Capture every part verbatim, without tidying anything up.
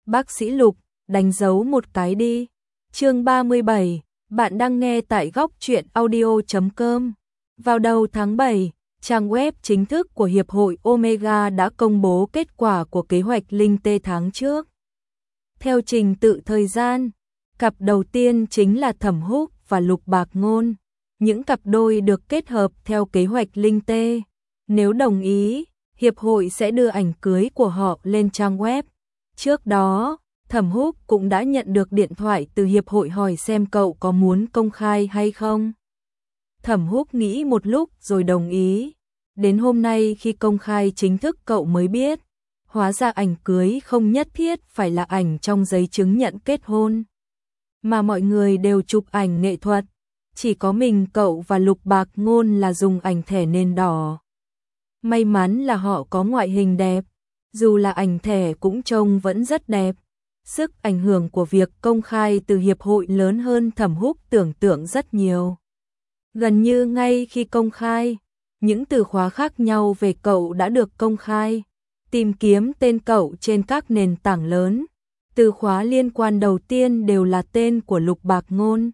Bác sĩ Lục, đánh dấu một cái đi. Chương ba mươi bảy, bạn đang nghe tại góc truyện audio chấm com. Vào đầu tháng bảy, trang web chính thức của Hiệp hội Omega đã công bố kết quả của kế hoạch Linh Tê tháng trước. Theo trình tự thời gian, cặp đầu tiên chính là Thẩm Húc và Lục Bạc Ngôn. Những cặp đôi được kết hợp theo kế hoạch Linh Tê. Nếu đồng ý, Hiệp hội sẽ đưa ảnh cưới của họ lên trang web. Trước đó, Thẩm Húc cũng đã nhận được điện thoại từ Hiệp hội hỏi xem cậu có muốn công khai hay không. Thẩm Húc nghĩ một lúc rồi đồng ý. Đến hôm nay khi công khai chính thức cậu mới biết, hóa ra ảnh cưới không nhất thiết phải là ảnh trong giấy chứng nhận kết hôn, mà mọi người đều chụp ảnh nghệ thuật. Chỉ có mình cậu và Lục Bạc Ngôn là dùng ảnh thẻ nền đỏ. May mắn là họ có ngoại hình đẹp, dù là ảnh thẻ cũng trông vẫn rất đẹp. Sức ảnh hưởng của việc công khai từ Hiệp hội lớn hơn Thẩm Húc tưởng tượng rất nhiều. Gần như ngay khi công khai, những từ khóa khác nhau về cậu đã được công khai. Tìm kiếm tên cậu trên các nền tảng lớn, từ khóa liên quan đầu tiên đều là tên của Lục Bạc Ngôn.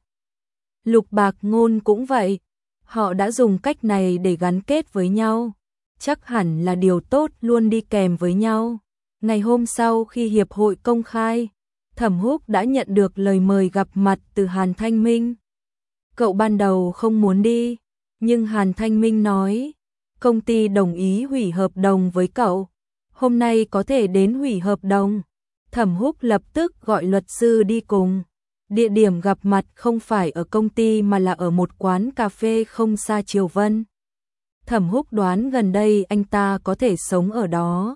Lục Bạc Ngôn cũng vậy, họ đã dùng cách này để gắn kết với nhau. Chắc hẳn là điều tốt luôn đi kèm với nhau. Ngày hôm sau khi Hiệp hội công khai, Thẩm Húc đã nhận được lời mời gặp mặt từ Hàn Thanh Minh. Cậu ban đầu không muốn đi, nhưng Hàn Thanh Minh nói, công ty đồng ý hủy hợp đồng với cậu. Hôm nay có thể đến hủy hợp đồng. Thẩm Húc lập tức gọi luật sư đi cùng. Địa điểm gặp mặt không phải ở công ty mà là ở một quán cà phê không xa Triều Vân. Thẩm Húc đoán gần đây anh ta có thể sống ở đó.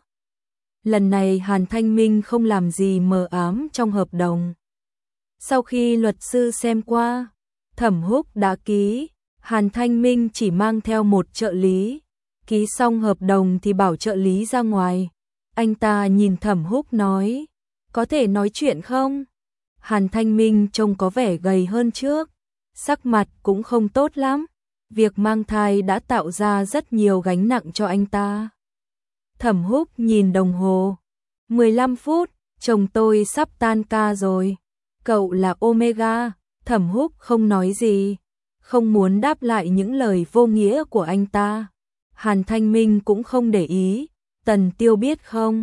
Lần này Hàn Thanh Minh không làm gì mờ ám trong hợp đồng. Sau khi luật sư xem qua, Thẩm Húc đã ký. Hàn Thanh Minh chỉ mang theo một trợ lý. Ký xong hợp đồng thì bảo trợ lý ra ngoài. Anh ta nhìn Thẩm Húc nói, có thể nói chuyện không? Hàn Thanh Minh trông có vẻ gầy hơn trước, sắc mặt cũng không tốt lắm. Việc mang thai đã tạo ra rất nhiều gánh nặng cho anh ta. Thẩm Húc nhìn đồng hồ, mười lăm phút, chồng tôi sắp tan ca rồi. Cậu là Omega. Thẩm Húc không nói gì, không muốn đáp lại những lời vô nghĩa của anh ta. Hàn Thanh Minh cũng không để ý. Tần Tiêu biết không?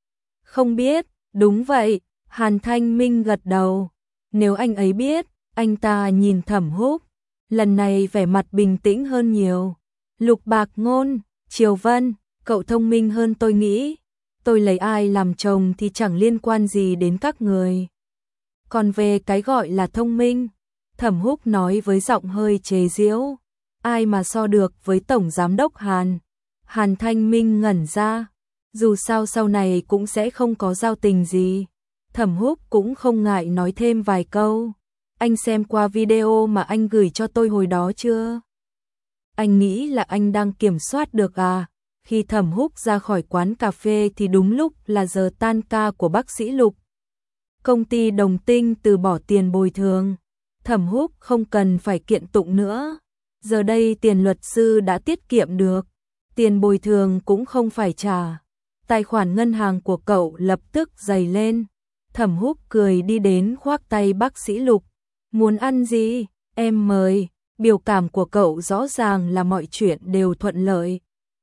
Không biết. Đúng vậy. Hàn Thanh Minh gật đầu. Nếu anh ấy biết. Anh ta nhìn Thẩm Húc, lần này vẻ mặt bình tĩnh hơn nhiều. Lục Bạc Ngôn, Triều Vân, cậu thông minh hơn tôi nghĩ. Tôi lấy ai làm chồng thì chẳng liên quan gì đến các người. Còn về cái gọi là thông minh, Thẩm Húc nói với giọng hơi chế giễu, ai mà so được với Tổng Giám đốc Hàn. Hàn Thanh Minh ngẩn ra, dù sao sau này cũng sẽ không có giao tình gì. Thẩm Húc cũng không ngại nói thêm vài câu. Anh xem qua video mà anh gửi cho tôi hồi đó chưa? Anh nghĩ là anh đang kiểm soát được à? Khi Thẩm Húc ra khỏi quán cà phê thì đúng lúc là giờ tan ca của bác sĩ Lục. Công ty Đồng Tinh từ bỏ tiền bồi thường. Thẩm Húc không cần phải kiện tụng nữa. Giờ đây tiền luật sư đã tiết kiệm được. Tiền bồi thường cũng không phải trả. Tài khoản ngân hàng của cậu lập tức dày lên. Thẩm Húc cười đi đến khoác tay bác sĩ Lục. Muốn ăn gì? Em mời. Biểu cảm của cậu rõ ràng là mọi chuyện đều thuận lợi.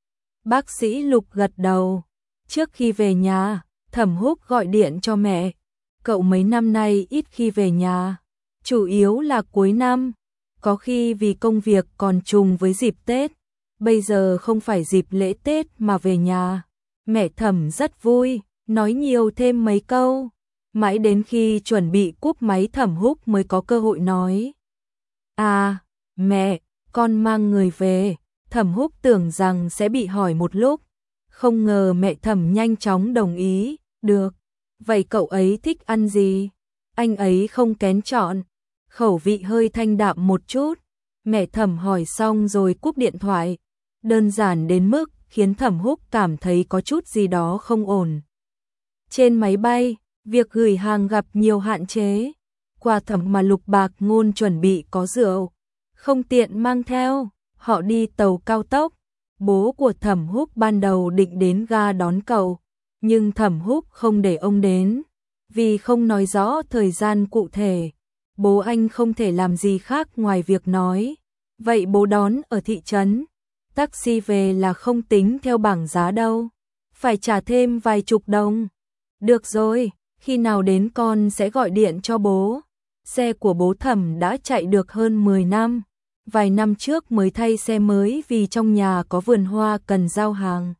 Bác sĩ Lục gật đầu. Trước khi về nhà, Thẩm Húc gọi điện cho mẹ. Cậu mấy năm nay ít khi về nhà, chủ yếu là cuối năm, có khi vì công việc còn trùng với dịp Tết. Bây giờ không phải dịp lễ Tết mà về nhà. Mẹ Thẩm rất vui, nói nhiều thêm mấy câu. Mãi đến khi chuẩn bị cúp máy Thẩm Húc mới có cơ hội nói. À, mẹ, con mang người về. Thẩm Húc tưởng rằng sẽ bị hỏi một lúc. Không ngờ mẹ Thẩm nhanh chóng đồng ý. Được. Vậy cậu ấy thích ăn gì? Anh ấy không kén chọn. Khẩu vị hơi thanh đạm một chút. Mẹ Thẩm hỏi xong rồi cúp điện thoại. Đơn giản đến mức khiến Thẩm Húc cảm thấy có chút gì đó không ổn. Trên máy bay, việc gửi hàng gặp nhiều hạn chế. Quà Thẩm mà Lục Bạc Ngôn chuẩn bị có rượu, không tiện mang theo. Họ đi tàu cao tốc. Bố của Thẩm Húc ban đầu định đến ga đón cậu, nhưng Thẩm Húc không để ông đến. Vì không nói rõ thời gian cụ thể, bố anh không thể làm gì khác ngoài việc nói. Vậy bố đón ở thị trấn, taxi về là không tính theo bảng giá đâu, phải trả thêm vài chục đồng. Được rồi, khi nào đến con sẽ gọi điện cho bố. Xe của bố Thẩm đã chạy được hơn mười năm, vài năm trước mới thay xe mới vì trong nhà có vườn hoa cần giao hàng.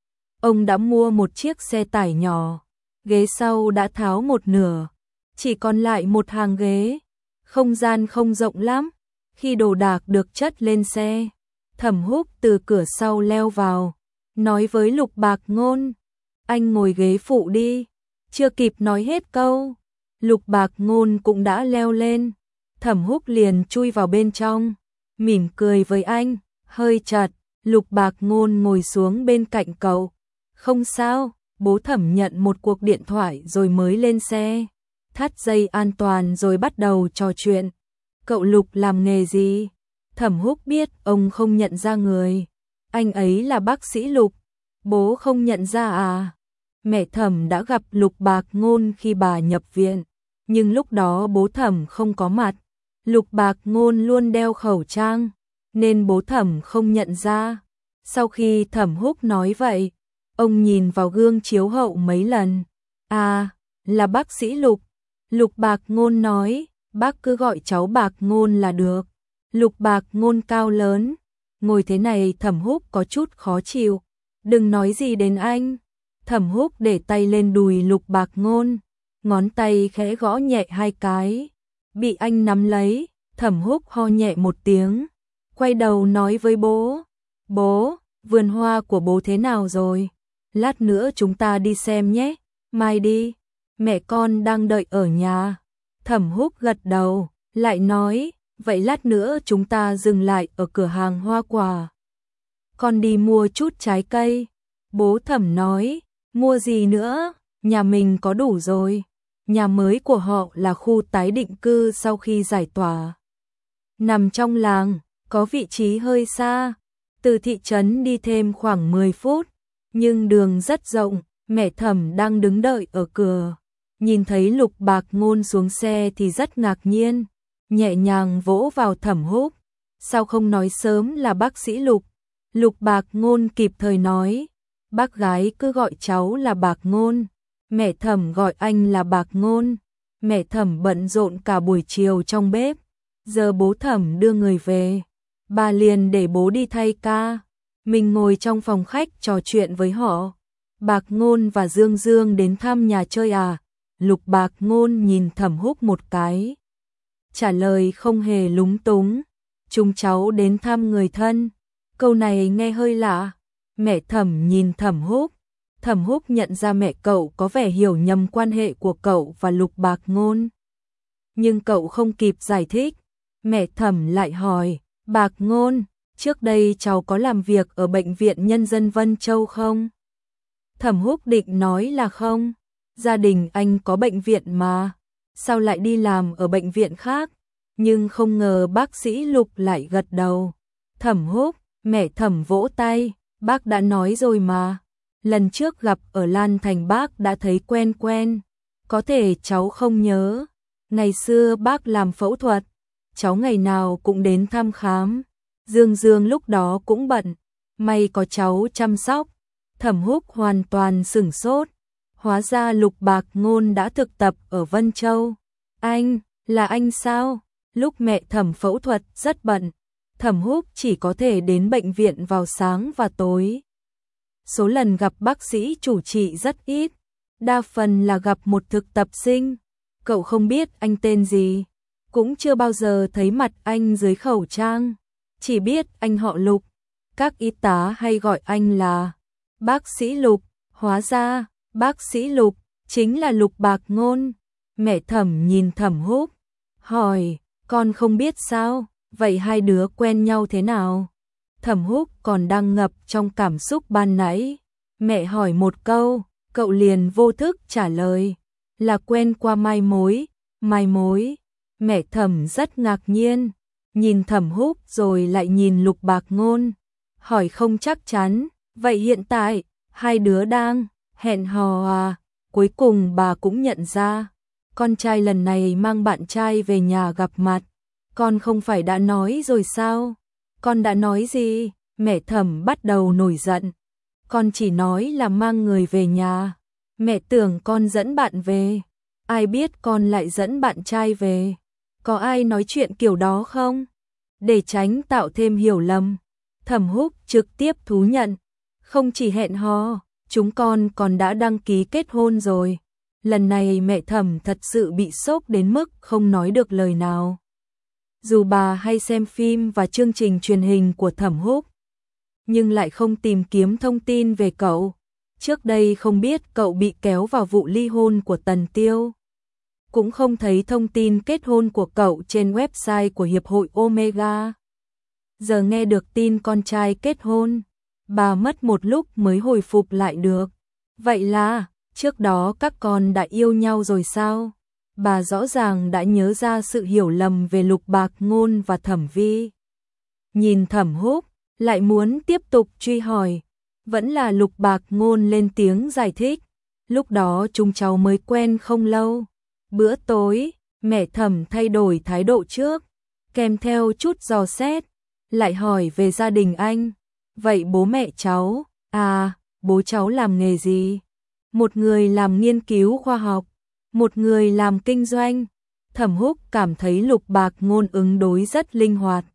Ông đã mua một chiếc xe tải nhỏ, ghế sau đã tháo một nửa, chỉ còn lại một hàng ghế, không gian không rộng lắm. Khi đồ đạc được chất lên xe, Thẩm Húc từ cửa sau leo vào, nói với Lục Bạc Ngôn, anh ngồi ghế phụ đi. Chưa kịp nói hết câu, Lục Bạc Ngôn cũng đã leo lên. Thẩm Húc liền chui vào bên trong, mỉm cười với anh, hơi chật. Lục Bạc Ngôn ngồi xuống bên cạnh cậu. Không sao, bố Thẩm nhận một cuộc điện thoại rồi mới lên xe, thắt dây an toàn rồi bắt đầu trò chuyện. Cậu Lục làm nghề gì? Thẩm Húc biết ông không nhận ra người. Anh ấy là bác sĩ Lục. Bố không nhận ra à? Mẹ Thẩm đã gặp Lục Bạc Ngôn khi bà nhập viện, nhưng lúc đó bố Thẩm không có mặt. Lục Bạc Ngôn luôn đeo khẩu trang, nên bố Thẩm không nhận ra. Sau khi Thẩm Húc nói vậy, ông nhìn vào gương chiếu hậu mấy lần. À, là bác sĩ Lục. Lục Bạc Ngôn nói, bác cứ gọi cháu Bạc Ngôn là được. Lục Bạc Ngôn cao lớn, ngồi thế này Thẩm Húc có chút khó chịu. Đừng nói gì đến anh. Thẩm Húc để tay lên đùi Lục Bạc Ngôn, ngón tay khẽ gõ nhẹ hai cái. Bị anh nắm lấy, Thẩm Húc ho nhẹ một tiếng, quay đầu nói với bố. Bố, vườn hoa của bố thế nào rồi? Lát nữa chúng ta đi xem nhé. Mai đi, mẹ con đang đợi ở nhà. Thẩm Húc gật đầu, lại nói, vậy lát nữa chúng ta dừng lại ở cửa hàng hoa quả. Con đi mua chút trái cây. Bố Thẩm nói, mua gì nữa, nhà mình có đủ rồi. Nhà mới của họ là khu tái định cư sau khi giải tỏa. Nằm trong làng, có vị trí hơi xa. Từ thị trấn đi thêm khoảng mười phút, nhưng đường rất rộng. Mẹ Thẩm đang đứng đợi ở cửa, nhìn thấy Lục Bạc Ngôn xuống xe thì rất ngạc nhiên, nhẹ nhàng vỗ vào Thẩm Húc. Sao không nói sớm là bác sĩ Lục? Lục Bạc Ngôn kịp thời nói, bác gái cứ gọi cháu là Bạc Ngôn, mẹ Thẩm gọi anh là Bạc Ngôn. Mẹ Thẩm bận rộn cả buổi chiều trong bếp, giờ bố Thẩm đưa người về, bà liền để bố đi thay ca. Mình ngồi trong phòng khách trò chuyện với họ. Bạc Ngôn và Dương Dương đến thăm nhà chơi à? Lục Bạc Ngôn nhìn Thẩm Húc một cái, trả lời không hề lúng túng, chúng cháu đến thăm người thân. Câu này nghe hơi lạ. Mẹ Thẩm nhìn Thẩm Húc. Thẩm Húc nhận ra mẹ cậu có vẻ hiểu nhầm quan hệ của cậu và Lục Bạc Ngôn, nhưng cậu không kịp giải thích. Mẹ Thẩm lại hỏi, Bạc Ngôn, trước đây cháu có làm việc ở Bệnh viện Nhân dân Vân Châu không? Thẩm Húc định nói là không, gia đình anh có bệnh viện mà, sao lại đi làm ở bệnh viện khác? Nhưng không ngờ bác sĩ Lục lại gật đầu. Thẩm Húc, mẹ Thẩm vỗ tay, bác đã nói rồi mà, lần trước gặp ở Lan Thành bác đã thấy quen quen, có thể cháu không nhớ, ngày xưa bác làm phẫu thuật, cháu ngày nào cũng đến thăm khám. Dương Dương lúc đó cũng bận, may có cháu chăm sóc. Thẩm Húc hoàn toàn sửng sốt, hóa ra Lục Bạc Ngôn đã thực tập ở Vân Châu. Anh, là anh sao? Lúc mẹ Thẩm phẫu thuật rất bận, Thẩm Húc chỉ có thể đến bệnh viện vào sáng và tối. Số lần gặp bác sĩ chủ trị rất ít, đa phần là gặp một thực tập sinh. Cậu không biết anh tên gì, cũng chưa bao giờ thấy mặt anh dưới khẩu trang, chỉ biết anh họ Lục. Các y tá hay gọi anh là bác sĩ Lục, hóa ra bác sĩ Lục chính là Lục Bạc Ngôn. Mẹ Thẩm nhìn Thẩm Húc, hỏi, con không biết sao, vậy hai đứa quen nhau thế nào? Thẩm Húc còn đang ngập trong cảm xúc ban nãy, mẹ hỏi một câu, cậu liền vô thức trả lời, là quen qua mai mối. Mai mối? Mẹ Thẩm rất ngạc nhiên, nhìn Thẩm Húc rồi lại nhìn Lục Bạc Ngôn, hỏi không chắc chắn, vậy hiện tại hai đứa đang hẹn hò à? cuối cùng bà cũng nhận ra, con trai lần này mang bạn trai về nhà gặp mặt, con không phải đã nói rồi sao? Con đã nói gì? Mẹ Thẩm bắt đầu nổi giận. Con chỉ nói là mang người về nhà, mẹ tưởng con dẫn bạn về, ai biết con lại dẫn bạn trai về, có ai nói chuyện kiểu đó không? Để tránh tạo thêm hiểu lầm, Thẩm Húc trực tiếp thú nhận, không chỉ hẹn hò, chúng con còn đã đăng ký kết hôn rồi. Lần này mẹ Thẩm thật sự bị sốc đến mức không nói được lời nào. Dù bà hay xem phim và chương trình truyền hình của Thẩm Húc, nhưng lại không tìm kiếm thông tin về cậu. Trước đây không biết cậu bị kéo vào vụ ly hôn của Tần Tiêu. Cũng không thấy thông tin kết hôn của cậu trên website của Hiệp hội Omega. Giờ nghe được tin con trai kết hôn, bà mất một lúc mới hồi phục lại được. Vậy là, trước đó các con đã yêu nhau rồi sao? Bà rõ ràng đã nhớ ra sự hiểu lầm về Lục Bạc Ngôn và Thẩm Vi. Nhìn Thẩm Húc, lại muốn tiếp tục truy hỏi. Vẫn là Lục Bạc Ngôn lên tiếng giải thích. Lúc đó chúng cháu mới quen không lâu. Bữa tối, mẹ Thẩm thay đổi thái độ trước, kèm theo chút dò xét, lại hỏi về gia đình anh. Vậy bố mẹ cháu, à, bố cháu làm nghề gì? Một người làm nghiên cứu khoa học, một người làm kinh doanh. Thẩm Húc cảm thấy Lục Bạc Ngôn ứng đối rất linh hoạt.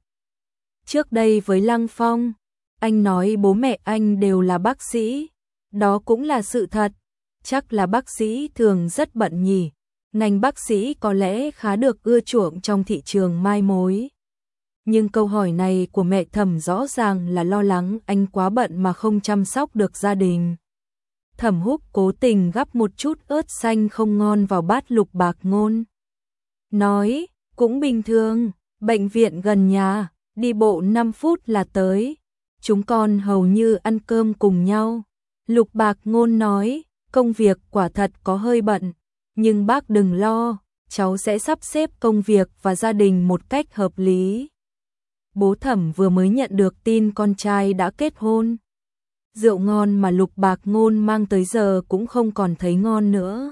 Trước đây với Lăng Phong, anh nói bố mẹ anh đều là bác sĩ. Đó cũng là sự thật. Chắc là bác sĩ thường rất bận nhỉ. Ngành bác sĩ có lẽ khá được ưa chuộng trong thị trường mai mối. Nhưng câu hỏi này của mẹ Thẩm rõ ràng là lo lắng anh quá bận mà không chăm sóc được gia đình. Thẩm Húc cố tình gắp một chút ớt xanh không ngon vào bát Lục Bạc Ngôn. Nói, cũng bình thường, bệnh viện gần nhà, đi bộ năm phút là tới. Chúng con hầu như ăn cơm cùng nhau. Lục Bạc Ngôn nói, công việc quả thật có hơi bận, nhưng bác đừng lo, cháu sẽ sắp xếp công việc và gia đình một cách hợp lý. Bố Thẩm vừa mới nhận được tin con trai đã kết hôn. Rượu ngon mà Lục Bạc Ngôn mang tới giờ cũng không còn thấy ngon nữa.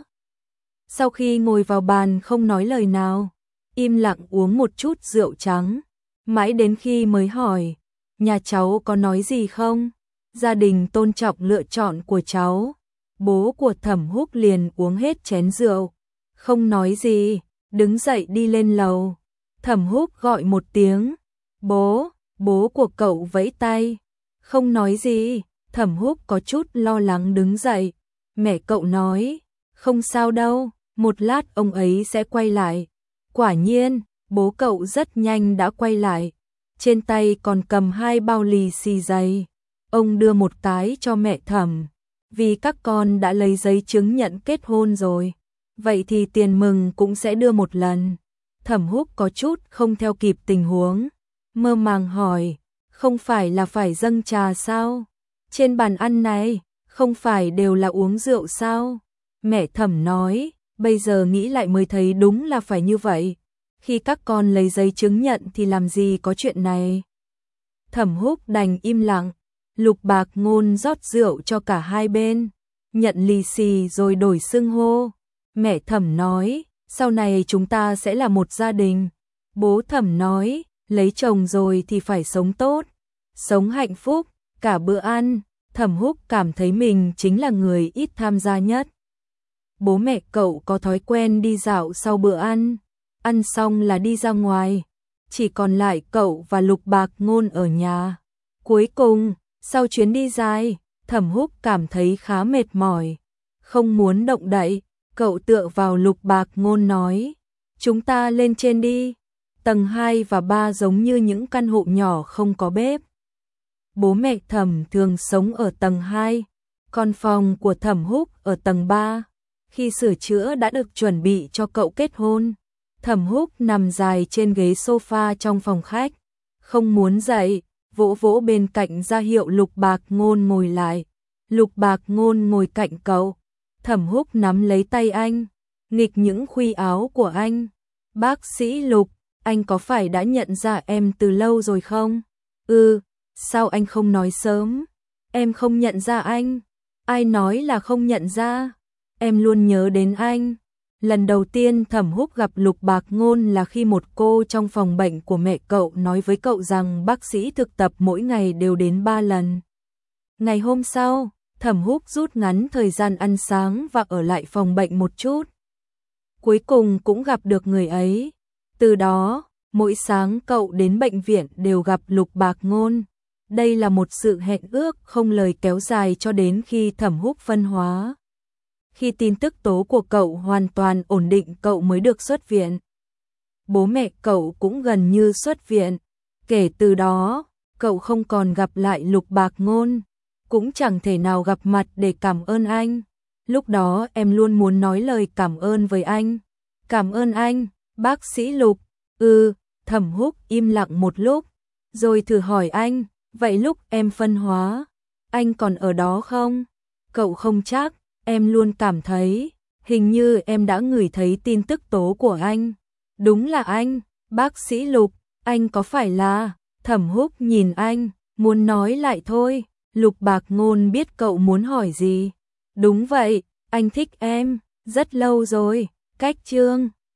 Sau khi ngồi vào bàn không nói lời nào, im lặng uống một chút rượu trắng, mãi đến khi mới hỏi, nhà cháu có nói gì không? Gia đình tôn trọng lựa chọn của cháu. Bố của Thẩm Húc liền uống hết chén rượu, không nói gì, đứng dậy đi lên lầu. Thẩm Húc gọi một tiếng, bố, bố của cậu vẫy tay, không nói gì. Thẩm Húc có chút lo lắng đứng dậy. Mẹ cậu nói, không sao đâu, một lát ông ấy sẽ quay lại. Quả nhiên, bố cậu rất nhanh đã quay lại. Trên tay còn cầm hai bao lì xì dày. Ông đưa một cái cho mẹ Thẩm. Vì các con đã lấy giấy chứng nhận kết hôn rồi, vậy thì tiền mừng cũng sẽ đưa một lần. Thẩm Húc có chút không theo kịp tình huống, mơ màng hỏi, không phải là phải dâng trà sao? Trên bàn ăn này, không phải đều là uống rượu sao? Mẹ Thẩm nói, bây giờ nghĩ lại mới thấy đúng là phải như vậy. Khi các con lấy giấy chứng nhận thì làm gì có chuyện này? Thẩm Húc đành im lặng. Lục Bạc Ngôn rót rượu cho cả hai bên, nhận lì xì rồi đổi xưng hô. Mẹ Thẩm nói, sau này chúng ta sẽ là một gia đình. Bố Thẩm nói, lấy chồng rồi thì phải sống tốt, sống hạnh phúc. Cả bữa ăn, Thẩm Húc cảm thấy mình chính là người ít tham gia nhất. Bố mẹ cậu có thói quen đi dạo sau bữa ăn, ăn xong là đi ra ngoài, chỉ còn lại cậu và Lục Bạc Ngôn ở nhà. Cuối cùng, sau chuyến đi dài, Thẩm Húc cảm thấy khá mệt mỏi, không muốn động đậy. Cậu tựa vào Lục Bạc Ngôn nói, chúng ta lên trên đi. Tầng hai và ba giống như những căn hộ nhỏ không có bếp. Bố mẹ Thẩm thường sống ở tầng hai, còn phòng của Thẩm Húc ở tầng ba. Khi sửa chữa đã được chuẩn bị cho cậu kết hôn, Thẩm Húc nằm dài trên ghế sofa trong phòng khách, không muốn dậy, vỗ vỗ bên cạnh ra hiệu Lục Bạc Ngôn ngồi lại. Lục Bạc Ngôn ngồi cạnh cậu, Thẩm Húc nắm lấy tay anh, nghịch những khuy áo của anh. Bác sĩ Lục, anh có phải đã nhận ra em từ lâu rồi không? Ừ, sao anh không nói sớm? Em không nhận ra anh. Ai nói là không nhận ra? em luôn nhớ đến anh. Lần đầu tiên Thẩm Húc gặp Lục Bạc Ngôn là khi một cô trong phòng bệnh của mẹ cậu nói với cậu rằng bác sĩ thực tập mỗi ngày đều đến ba lần. Ngày hôm sau, Thẩm Húc rút ngắn thời gian ăn sáng và ở lại phòng bệnh một chút. Cuối cùng cũng gặp được người ấy. Từ đó, mỗi sáng cậu đến bệnh viện đều gặp Lục Bạc Ngôn. Đây là một sự hẹn ước không lời kéo dài cho đến khi Thẩm Húc phân hóa. Khi tin tức tố của cậu hoàn toàn ổn định cậu mới được xuất viện. Bố mẹ cậu cũng gần như xuất viện. Kể từ đó, cậu không còn gặp lại Lục Bạc Ngôn, cũng chẳng thể nào gặp mặt để cảm ơn anh. Lúc đó em luôn muốn nói lời cảm ơn với anh. Cảm ơn anh, bác sĩ Lục. Ừ, Thẩm Húc im lặng một lúc, rồi thử hỏi anh, vậy lúc em phân hóa, anh còn ở đó không? Cậu không chắc, em luôn cảm thấy, hình như em đã ngửi thấy tin tức tố của anh. Đúng là anh, bác sĩ Lục, anh có phải là... Thẩm Húc nhìn anh, muốn nói lại thôi. Lục Bạc Ngôn biết cậu muốn hỏi gì. Đúng vậy, anh thích em, rất lâu rồi. Cách chương